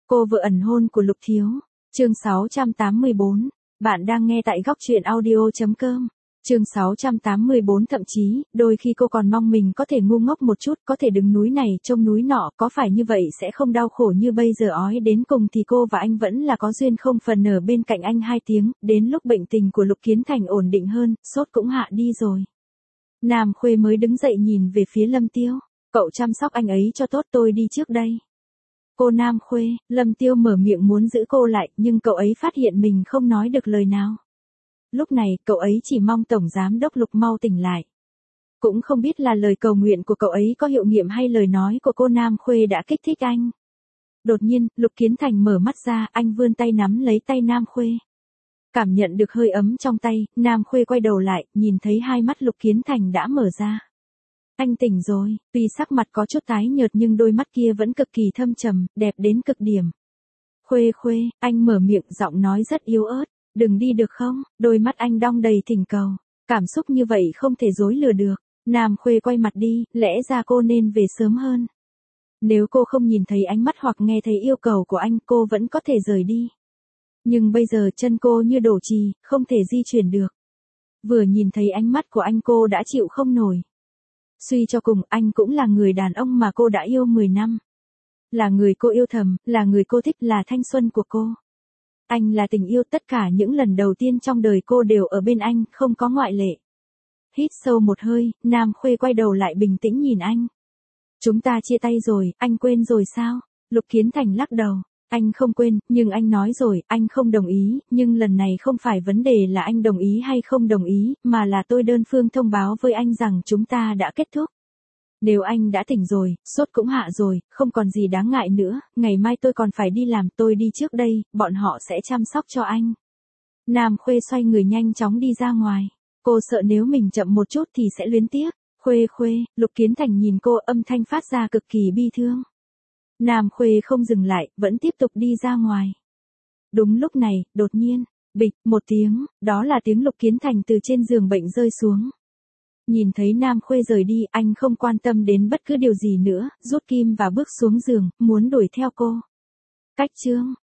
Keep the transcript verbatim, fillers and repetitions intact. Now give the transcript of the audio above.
Cô vợ ẩn hôn của Lục Thiếu. Chương sáu trăm tám mươi bốn. Bạn đang nghe tại góc truyện audio chấm com. Chương sáu trăm tám mươi bốn. Thậm chí, đôi khi cô còn mong mình có thể ngu ngốc một chút, có thể đứng núi này trông núi nọ, có phải như vậy sẽ không đau khổ như bây giờ. Ói đến cùng thì cô và anh vẫn là có duyên không. Phần ở bên cạnh anh hai tiếng, đến lúc bệnh tình của Lục Kiến Thành ổn định hơn, sốt cũng hạ đi rồi. Nam Khuê mới đứng dậy nhìn về phía Lâm Tiêu. Cậu chăm sóc anh ấy cho tốt, tôi đi trước đây. Cô Nam Khuê, Lâm Tiêu mở miệng muốn giữ cô lại, nhưng cậu ấy phát hiện mình không nói được lời nào. Lúc này, cậu ấy chỉ mong Tổng Giám đốc Lục mau tỉnh lại. Cũng không biết là lời cầu nguyện của cậu ấy có hiệu nghiệm hay lời nói của cô Nam Khuê đã kích thích anh. Đột nhiên, Lục Kiến Thành mở mắt ra, anh vươn tay nắm lấy tay Nam Khuê. Cảm nhận được hơi ấm trong tay, Nam Khuê quay đầu lại, nhìn thấy hai mắt Lục Kiến Thành đã mở ra. Anh tỉnh rồi, tuy sắc mặt có chút tái nhợt nhưng đôi mắt kia vẫn cực kỳ thâm trầm, đẹp đến cực điểm. Khuê Khuê, anh mở miệng, giọng nói rất yếu ớt, đừng đi được không? Đôi mắt anh đong đầy thỉnh cầu, cảm xúc như vậy không thể dối lừa được. Nam Khuê quay mặt đi, lẽ ra cô nên về sớm hơn. Nếu cô không nhìn thấy ánh mắt hoặc nghe thấy yêu cầu của anh, cô vẫn có thể rời đi. Nhưng bây giờ chân cô như đổ trì, không thể di chuyển được. Vừa nhìn thấy ánh mắt của anh cô đã chịu không nổi. Suy cho cùng, anh cũng là người đàn ông mà cô đã yêu mười năm. Là người cô yêu thầm, là người cô thích, là thanh xuân của cô. Anh là tình yêu, tất cả những lần đầu tiên trong đời cô đều ở bên anh, không có ngoại lệ. Hít sâu một hơi, Nam Khuê quay đầu lại bình tĩnh nhìn anh. Chúng ta chia tay rồi, anh quên rồi sao? Lục Kiến Thành lắc đầu. Anh không quên, nhưng anh nói rồi, anh không đồng ý, nhưng lần này không phải vấn đề là anh đồng ý hay không đồng ý, mà là tôi đơn phương thông báo với anh rằng chúng ta đã kết thúc. Nếu anh đã tỉnh rồi, sốt cũng hạ rồi, không còn gì đáng ngại nữa, ngày mai tôi còn phải đi làm, tôi đi trước đây, bọn họ sẽ chăm sóc cho anh. Nam Khuê xoay người nhanh chóng đi ra ngoài. Cô sợ nếu mình chậm một chút thì sẽ luyến tiếc. Khuê Khuê, Lục Kiến Thành nhìn cô, âm thanh phát ra cực kỳ bi thương. Nam Khuê không dừng lại, vẫn tiếp tục đi ra ngoài. Đúng lúc này, đột nhiên, bịch, một tiếng, đó là tiếng Lục Kiến Thành từ trên giường bệnh rơi xuống. Nhìn thấy Nam Khuê rời đi, anh không quan tâm đến bất cứ điều gì nữa, rút kim và bước xuống giường, muốn đuổi theo cô. Cách chương,